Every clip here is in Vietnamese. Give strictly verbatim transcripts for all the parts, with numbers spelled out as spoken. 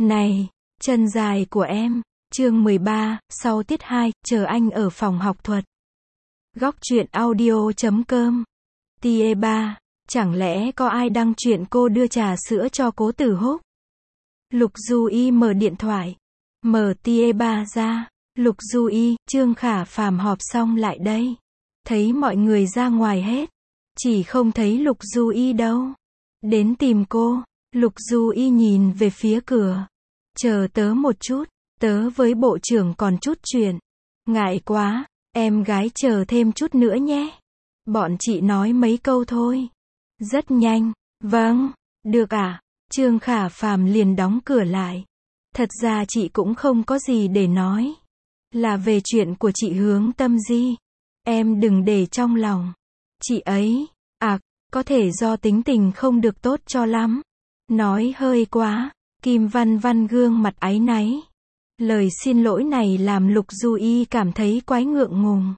Này, chân dài của em. Chương mười ba, sau tiết hai, chờ anh ở phòng học thuật. Góc truyện audio chấm com. Tia ba, chẳng lẽ có ai đăng chuyện cô đưa trà sữa cho Cố Tử Húc? Lục Du Y mở điện thoại. Mở Tia ba ra. Lục Du Y, Trương Khả Phàm họp xong lại đây. Thấy mọi người ra ngoài hết. Chỉ không thấy Lục Du Y đâu. Đến tìm cô. Lục Du Y nhìn về phía cửa. Chờ tớ một chút. Tớ với bộ trưởng còn chút chuyện. Ngại quá. Em gái chờ thêm chút nữa nhé. Bọn chị nói mấy câu thôi. Rất nhanh. Vâng. Được à? Trương Khả Phàm liền đóng cửa lại. Thật ra chị cũng không có gì để nói. Là về chuyện của chị Hướng Tâm Di. Em đừng để trong lòng. Chị ấy, à, có thể do tính tình không được tốt cho lắm. Nói hơi quá. Kim Văn Văn gương mặt áy náy. Lời xin lỗi này làm Lục Du Y cảm thấy quái ngượng ngùng.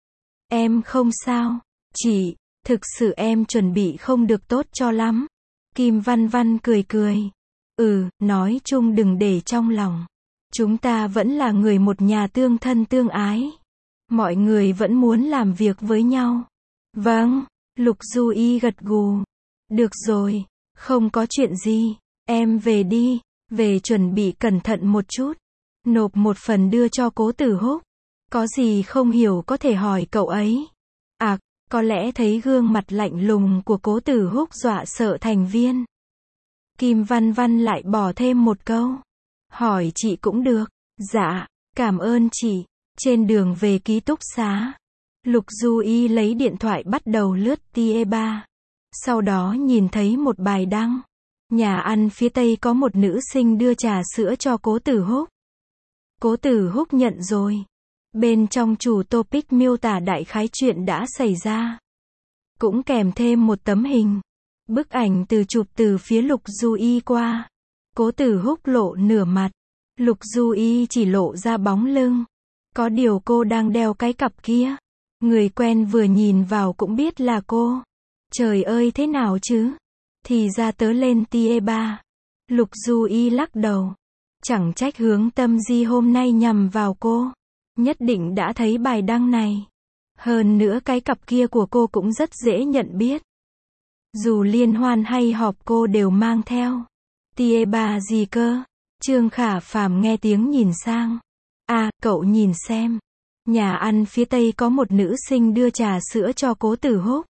Em không sao. Chị, thực sự em chuẩn bị không được tốt cho lắm. Kim Văn Văn cười cười. Ừ, nói chung đừng để trong lòng. Chúng ta vẫn là người một nhà tương thân tương ái. Mọi người vẫn muốn làm việc với nhau. Vâng, Lục Du Y gật gù. Được rồi, không có chuyện gì. Em về đi, về chuẩn bị cẩn thận một chút. Nộp một phần đưa cho Cố Tử Húc. Có gì không hiểu có thể hỏi cậu ấy. À, có lẽ thấy gương mặt lạnh lùng của Cố Tử Húc dọa sợ thành viên. Kim Văn Văn lại bỏ thêm một câu. Hỏi chị cũng được. Dạ, cảm ơn chị. Trên đường về ký túc xá, Lục Du Y lấy điện thoại bắt đầu lướt Tia ba. Sau đó nhìn thấy một bài đăng. Nhà ăn phía Tây có một nữ sinh đưa trà sữa cho Cố Tử Húc. Cố Tử Húc nhận rồi. Bên trong chủ topic miêu tả đại khái chuyện đã xảy ra. Cũng kèm thêm một tấm hình. Bức ảnh từ chụp từ phía Lục Du Y qua. Cố Tử Húc lộ nửa mặt. Lục Du Y chỉ lộ ra bóng lưng. Có điều cô đang đeo cái cặp kia. Người quen vừa nhìn vào cũng biết là cô. Trời ơi thế nào chứ? Thì ra tớ lên Tia ba. Lục Du Y lắc đầu. Chẳng trách Hướng Tâm Di hôm nay nhằm vào cô. Nhất định đã thấy bài đăng này. Hơn nữa cái cặp kia của cô cũng rất dễ nhận biết. Dù liên hoan hay họp cô đều mang theo. Tia ba gì cơ? Trương Khả Phàm nghe tiếng nhìn sang. À, cậu nhìn xem. Nhà ăn phía Tây có một nữ sinh đưa trà sữa cho Cố Tử Húc.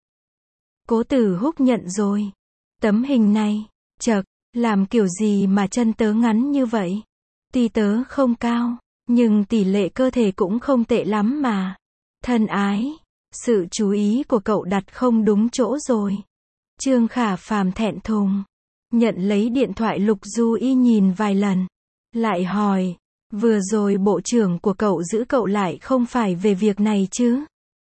Cố Tử Húc nhận rồi. Tấm hình này, chậc, làm kiểu gì mà chân tớ ngắn như vậy? Tuy tớ không cao, nhưng tỷ lệ cơ thể cũng không tệ lắm mà. Thân ái, sự chú ý của cậu đặt không đúng chỗ rồi. Trương Khả Phàm thẹn thùng. Nhận lấy điện thoại Lục Du Y nhìn vài lần. Lại hỏi, vừa rồi bộ trưởng của cậu giữ cậu lại không phải về việc này chứ?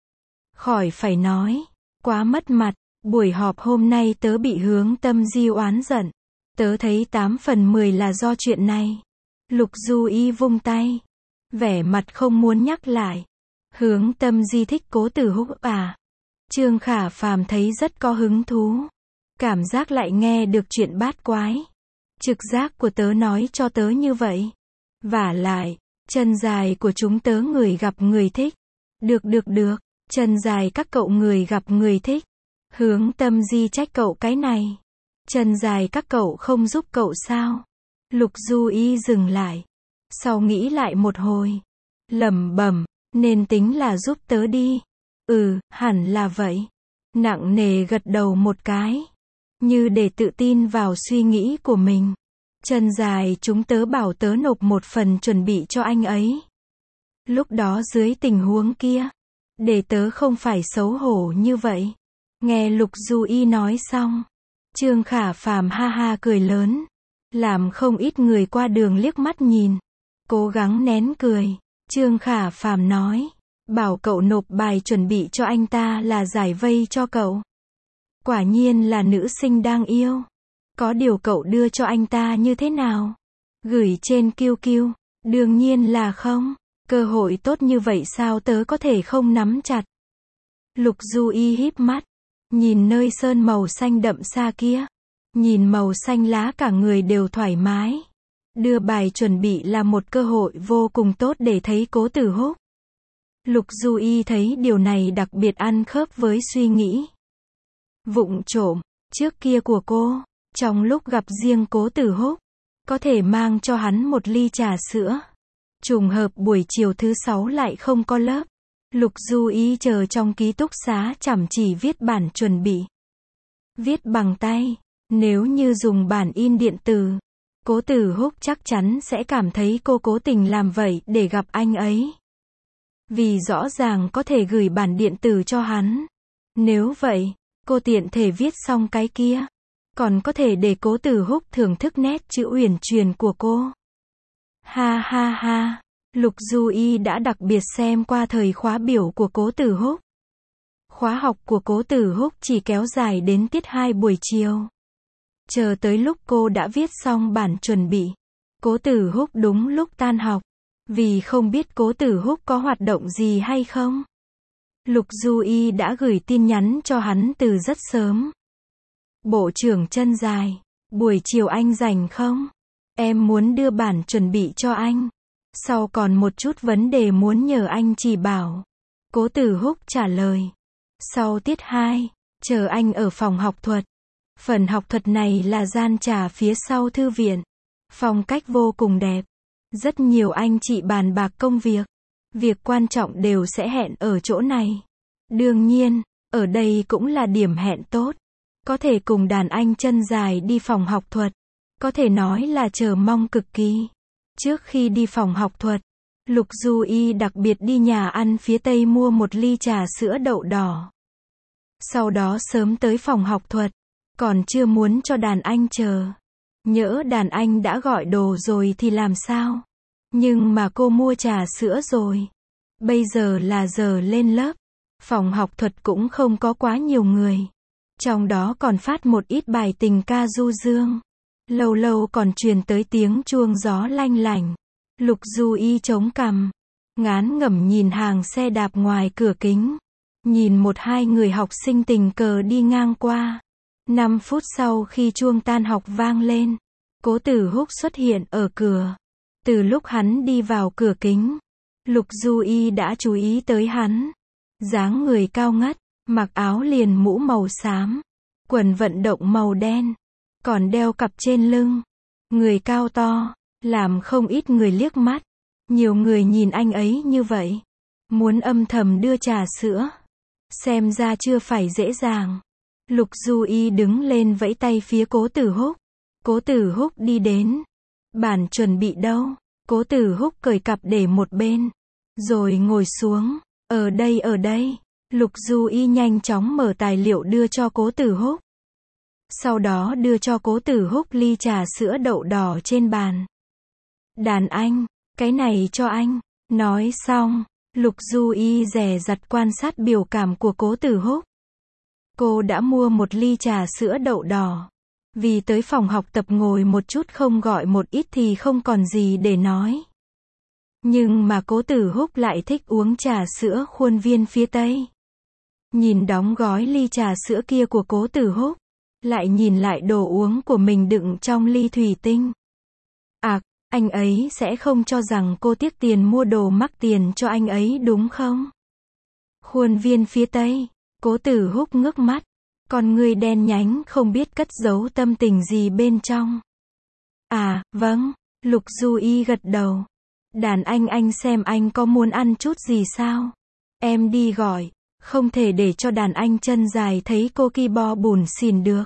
Khỏi phải nói, quá mất mặt. Buổi họp hôm nay tớ bị Hướng Tâm Di oán giận. Tớ thấy tám phần mười là do chuyện này. Lục Du Y vung tay. Vẻ mặt không muốn nhắc lại. Hướng Tâm Di thích Cố Tử Húc à? Trương Khả Phàm thấy rất có hứng thú. Cảm giác lại nghe được chuyện bát quái. Trực giác của tớ nói cho tớ như vậy. Vả lại, chân dài của chúng tớ người gặp người thích. Được được được, chân dài các cậu người gặp người thích. Hướng Tâm Di trách cậu cái này. Chân dài các cậu không giúp cậu sao? Lục Du Y dừng lại. Sau nghĩ lại một hồi. Lẩm bẩm, nên tính là giúp tớ đi. Ừ, hẳn là vậy. Nặng nề gật đầu một cái. Như để tự tin vào suy nghĩ của mình. Chân dài chúng tớ bảo tớ nộp một phần chuẩn bị cho anh ấy. Lúc đó dưới tình huống kia. Để tớ không phải xấu hổ như vậy. Nghe Lục Du Y nói xong. Trương Khả Phàm ha ha cười lớn. Làm không ít người qua đường liếc mắt nhìn. Cố gắng nén cười. Trương Khả Phàm nói. Bảo cậu nộp bài chuẩn bị cho anh ta là giải vây cho cậu. Quả nhiên là nữ sinh đang yêu. Có điều cậu đưa cho anh ta như thế nào? Gửi trên Q Q. Đương nhiên là không. Cơ hội tốt như vậy sao tớ có thể không nắm chặt? Lục Du Y híp mắt. Nhìn nơi sơn màu xanh đậm xa kia. Nhìn màu xanh lá cả người đều thoải mái. Đưa bài chuẩn bị là một cơ hội vô cùng tốt để thấy Cố Tử Húc. Lục Du Y thấy điều này đặc biệt ăn khớp với suy nghĩ vụng trộm trước kia của cô, trong lúc gặp riêng Cố Tử Húc, có thể mang cho hắn một ly trà sữa. Trùng hợp buổi chiều thứ sáu lại không có lớp. Lục Du Y chờ trong ký túc xá chăm chỉ viết bản chuẩn bị. Viết bằng tay, nếu như dùng bản in điện tử, Cố Tử Húc chắc chắn sẽ cảm thấy cô cố tình làm vậy để gặp anh ấy. Vì rõ ràng có thể gửi bản điện tử cho hắn. Nếu vậy, cô tiện thể viết xong cái kia, còn có thể để Cố Tử Húc thưởng thức nét chữ uyển chuyển của cô. Ha ha ha, Lục Du Y đã đặc biệt xem qua thời khóa biểu của Cố Tử Húc. Khóa học của Cố Tử Húc chỉ kéo dài đến tiết hai buổi chiều. Chờ tới lúc cô đã viết xong bản chuẩn bị, Cố Tử Húc đúng lúc tan học. Vì không biết Cố Tử Húc có hoạt động gì hay không, Lục Du Y đã gửi tin nhắn cho hắn từ rất sớm. Bộ trưởng chân dài, buổi chiều anh rảnh không? Em muốn đưa bản chuẩn bị cho anh. Sau còn một chút vấn đề muốn nhờ anh chỉ bảo. Cố Tử Húc trả lời. Sau tiết hai, chờ anh ở phòng học thuật. Phần học thuật này là gian trà phía sau thư viện. Phong cách vô cùng đẹp. Rất nhiều anh chị bàn bạc công việc. Việc quan trọng đều sẽ hẹn ở chỗ này. Đương nhiên, ở đây cũng là điểm hẹn tốt. Có thể cùng đàn anh chân dài đi phòng học thuật. Có thể nói là chờ mong cực kỳ. Trước khi đi phòng học thuật, Lục Du Y đặc biệt đi nhà ăn phía Tây mua một ly trà sữa đậu đỏ. Sau đó sớm tới phòng học thuật. Còn chưa muốn cho đàn anh chờ. Nhỡ đàn anh đã gọi đồ rồi thì làm sao? Nhưng mà cô mua trà sữa rồi. Bây giờ là giờ lên lớp. Phòng học thuật cũng không có quá nhiều người. Trong đó còn phát một ít bài tình ca du dương. Lâu lâu còn truyền tới tiếng chuông gió lanh lảnh. Lục Du Y chống cằm, ngán ngẩm nhìn hàng xe đạp ngoài cửa kính. Nhìn một hai người học sinh tình cờ đi ngang qua. Năm phút sau khi chuông tan học vang lên, Cố Tử Húc xuất hiện ở cửa. Từ lúc hắn đi vào cửa kính, Lục Du Y đã chú ý tới hắn. Dáng người cao ngất, mặc áo liền mũ màu xám, quần vận động màu đen, còn đeo cặp trên lưng. Người cao to, làm không ít người liếc mắt. Nhiều người nhìn anh ấy như vậy, muốn âm thầm đưa trà sữa. Xem ra chưa phải dễ dàng. Lục Du Y đứng lên vẫy tay phía Cố Tử Húc. Cố Tử Húc đi đến. Bản chuẩn bị đâu? Cố Tử Húc cởi cặp để một bên, rồi ngồi xuống. Ở đây ở đây. Lục Du Y nhanh chóng mở tài liệu đưa cho Cố Tử Húc. Sau đó đưa cho Cố Tử Húc ly trà sữa đậu đỏ trên bàn. Đàn anh, cái này cho anh. Nói xong, Lục Du Y dè dặt quan sát biểu cảm của Cố Tử Húc. Cô đã mua một ly trà sữa đậu đỏ. Vì tới phòng học tập ngồi một chút không gọi một ít thì không còn gì để nói. Nhưng mà Cố Tử Húc lại thích uống trà sữa khuôn viên phía Tây. Nhìn đóng gói ly trà sữa kia của Cố Tử Húc, lại nhìn lại đồ uống của mình đựng trong ly thủy tinh. À, anh ấy sẽ không cho rằng cô tiếc tiền mua đồ mắc tiền cho anh ấy đúng không? Khuôn viên phía Tây, Cố Tử Húc ngước mắt, con người đen nhánh không biết cất giấu tâm tình gì bên trong. À, vâng, Lục Du Y gật đầu. Đàn anh anh xem anh có muốn ăn chút gì sao? Em đi gọi, không thể để cho đàn anh chân dài thấy cô ki bo bùn xỉn được.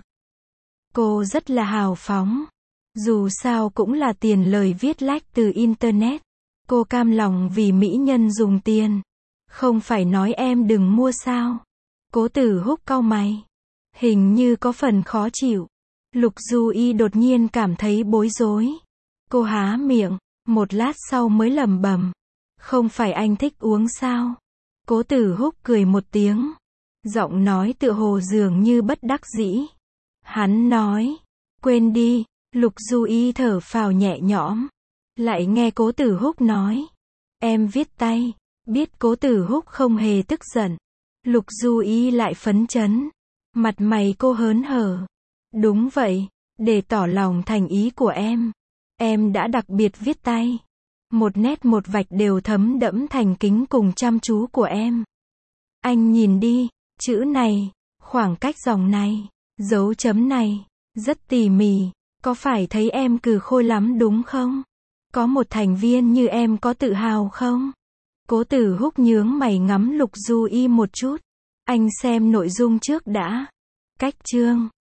Cô rất là hào phóng. Dù sao cũng là tiền lời viết lách từ Internet. Cô cam lòng vì mỹ nhân dùng tiền. Không phải nói em đừng mua sao? Cố Tử Húc cau mày. Hình như có phần khó chịu. Lục Du Y đột nhiên cảm thấy bối rối. Cô há miệng, một lát sau mới lẩm bẩm. Không phải anh thích uống sao? Cố Tử Húc cười một tiếng. Giọng nói tựa hồ dường như bất đắc dĩ. Hắn nói. Quên đi. Lục Du Y thở phào nhẹ nhõm. Lại nghe Cố Tử Húc nói. Em viết tay. Biết Cố Tử Húc không hề tức giận. Lục Du Y lại phấn chấn. Mặt mày cô hớn hở. Đúng vậy. Để tỏ lòng thành ý của em. Em đã đặc biệt viết tay. Một nét một vạch đều thấm đẫm thành kính cùng chăm chú của em. Anh nhìn đi, chữ này, khoảng cách dòng này, dấu chấm này, rất tỉ mỉ. Có phải thấy em cừ khôi lắm đúng không? Có một thành viên như em có tự hào không? Cố Tử Húc nhướng mày ngắm Lục Du Y một chút. Anh xem nội dung trước đã. Cách chương.